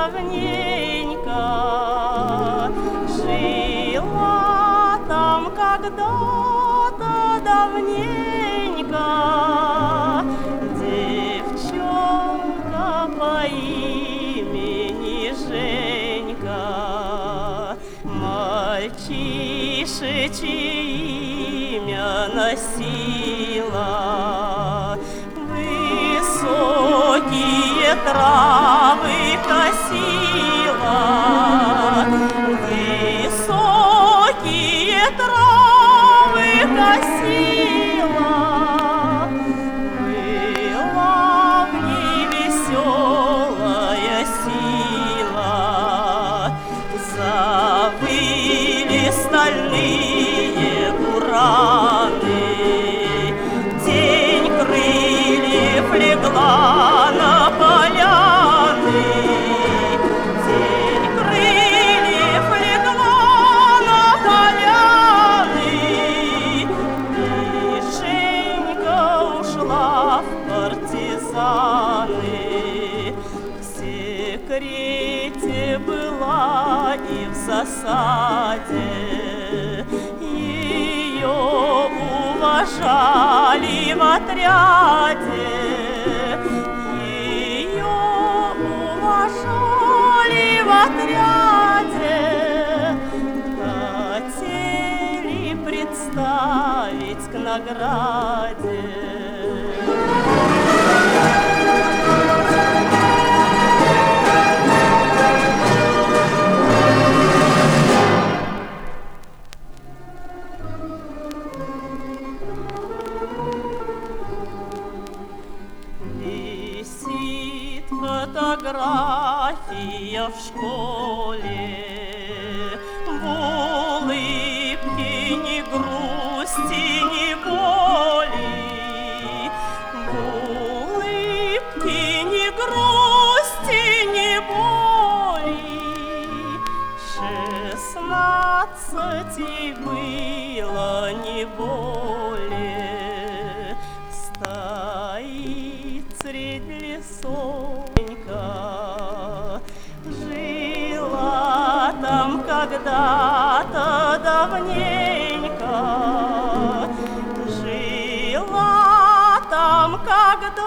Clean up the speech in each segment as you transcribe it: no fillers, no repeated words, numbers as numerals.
давненько, жила там когда-то давненько девчонка по имени Женька, мальчишечье имя носила, высокие травы косила, высокие травы косила. Была в ней веселая сила, завыли стальные бураны, тень крыльев легла на поляны, тень крыльев легла на поляны, и Женька ушла в партизаны. В секрете была и в засаде, ее уважали в отряде, ее уважали в отряде, хотели представить к награде. Висит фотография в школе, в улыбке ни грусти, ни боли, в улыбке ни грусти, ни боли. 16 было не более, стоит средь лесонька, жила там когда-то давненько, жила там когда-то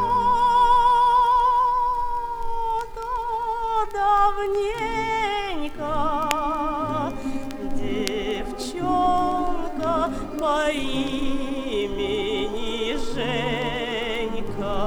давненько девчонка по имени Женька.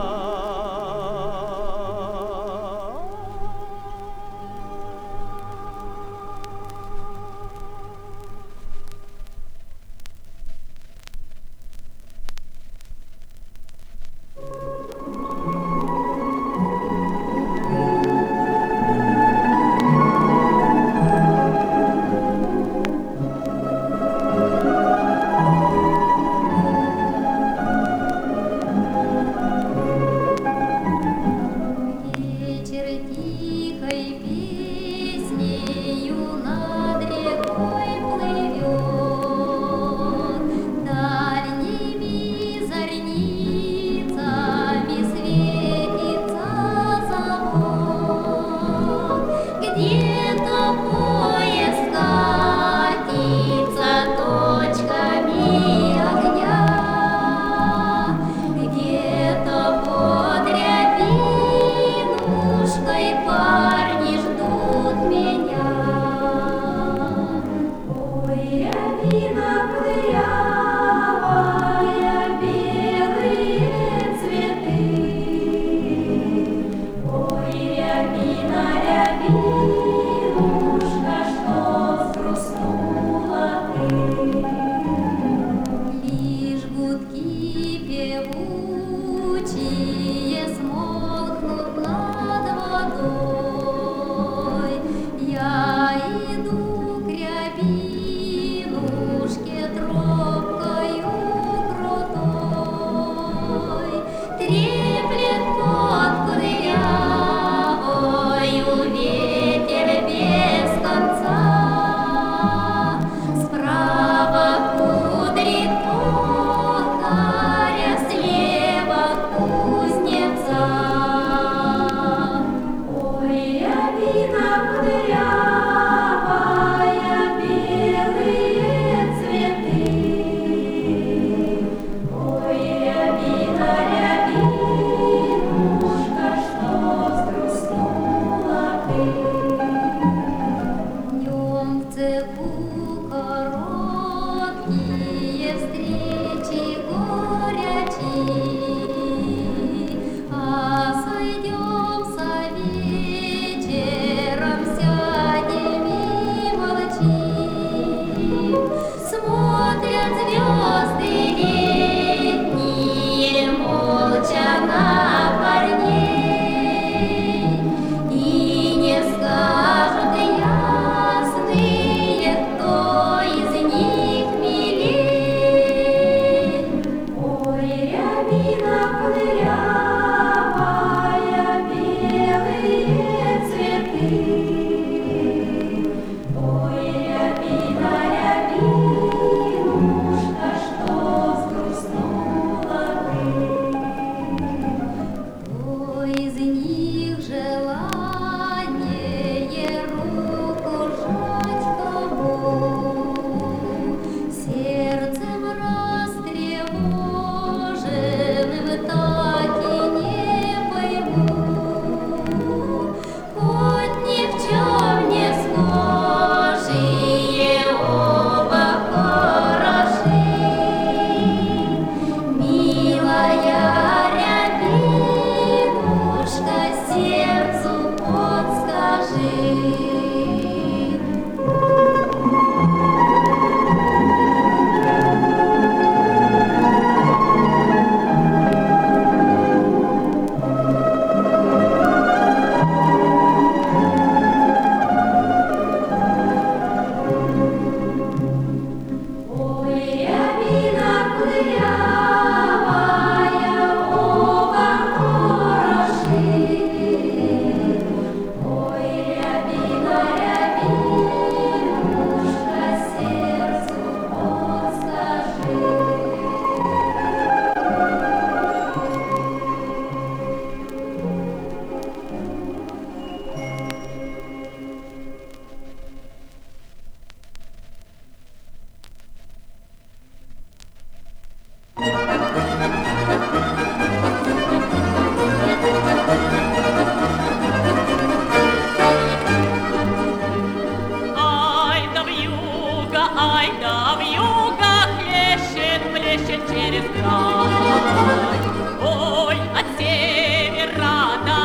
ай да вьюга плещет через край. Ой, от севера до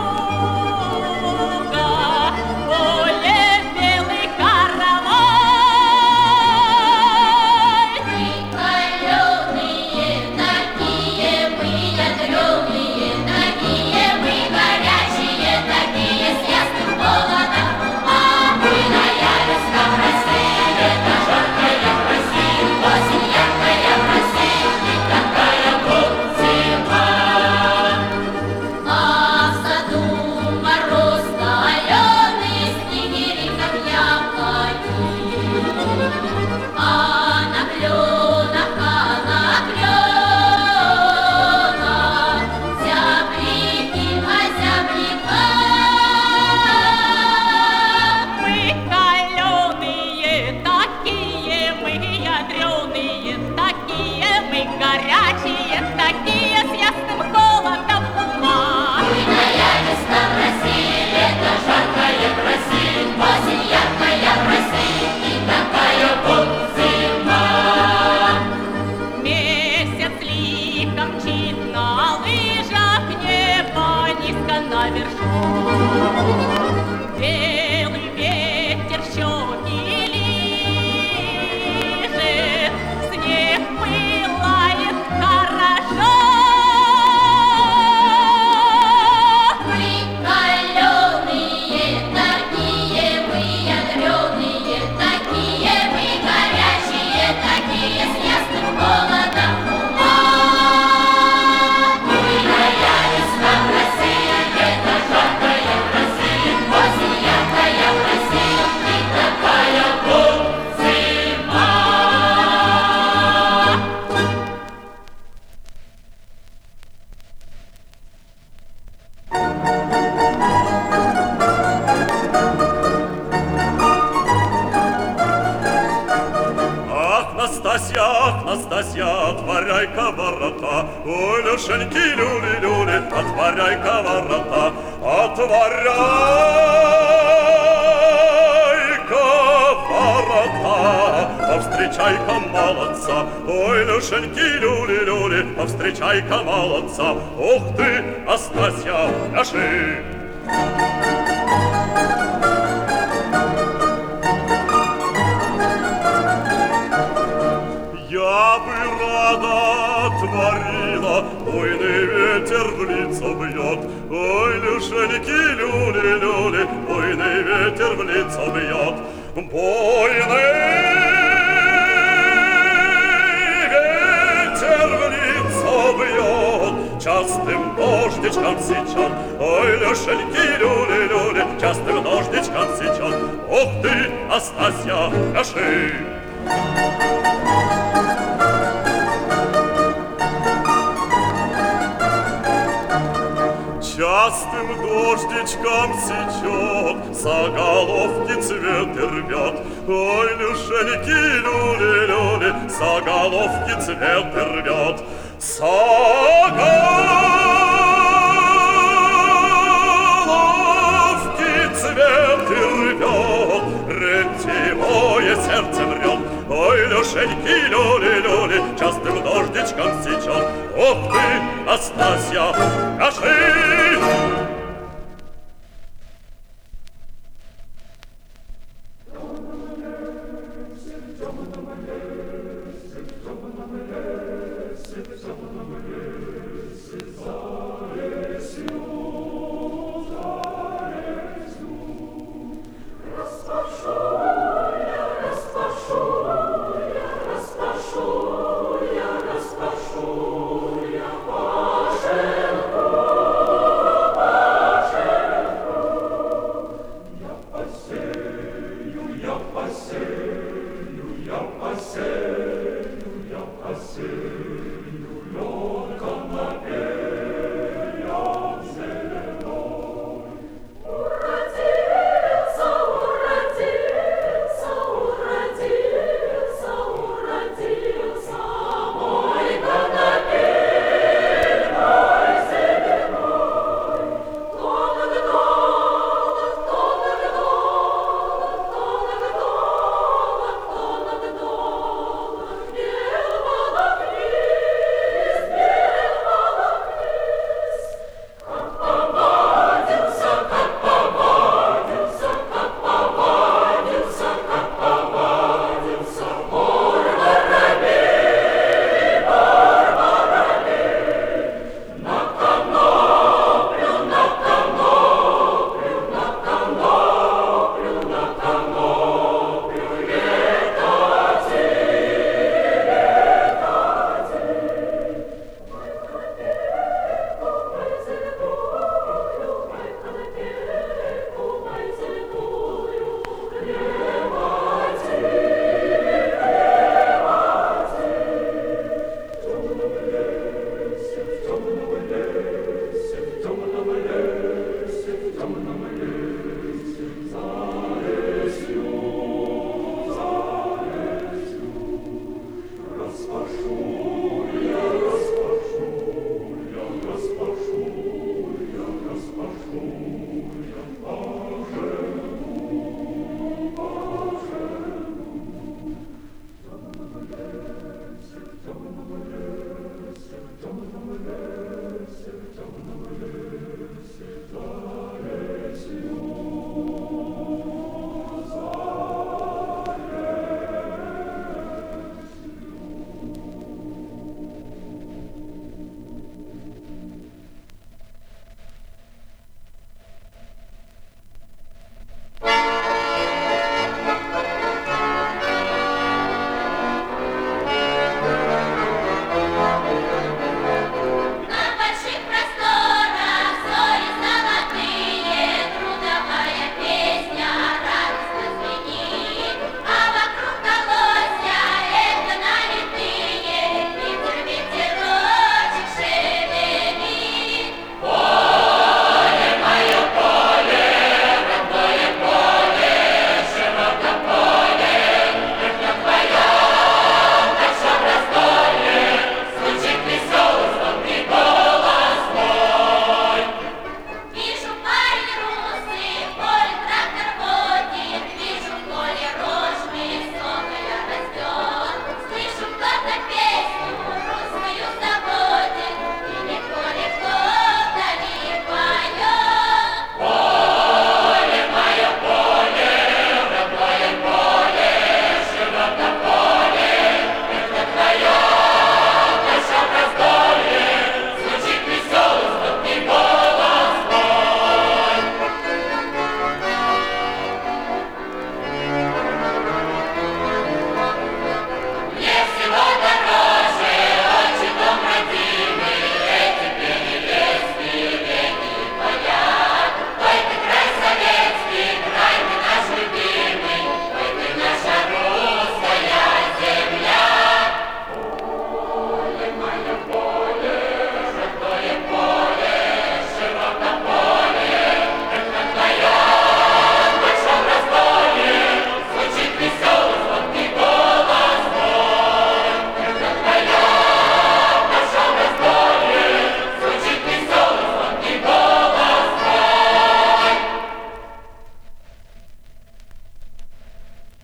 юга поле белый каравай. Мы калёные такие, мы ядреные такие, мы горячие такие, с ясным голодом. А мы на Яльском России, это жаркая в России, осень яркая в России, и такая вот зима. А в саду мороз калёный, снегири как яблоки. А на клёнах, зяблики, зяблика. Мы калёные такие, мы ядреные такие, мы горячие такие, с ясным голодом ума. Мы на Яльском России, лето жаркое в России, осень яркая в России, и такая вот зима. Месяц лихо мчит на лыжах, небо низко наверху. Белый ветер щеки лижет, снег пылает хорошо. Мы калёные такие, мы ядреные такие, мы горячие такие, с ясным голодом ума. Мы на Яльском России, лето жаркое в России, осень яркая в России, и такая вот зима. Ах, Настасья, отворяй-ка ворота, ой, Люшеньки, люли-люли, отворяй-ка ворота, отворяй-ка ворота, повстречай-ка молодца, ой, Люшеньки, люли-люли, повстречай-ка молодца, ух ты, Настасья, пляши! Я бы рада отворила, буйный ветер в лицо бьет. Ой, Люшеньки, люли-люли, буйный ветер в лицо бьет. Буйный ветер в лицо бьет, частым дождичком сечет. Ой, Люшеньки, люли-люли, частым дождичком сечет. Ух ты, Настасья, пляши! Частым дождичком сечет, заголовки цвет и рвет. Ой, Люшеньки, люли-люли, заголовки цвет и рвет. Заголовки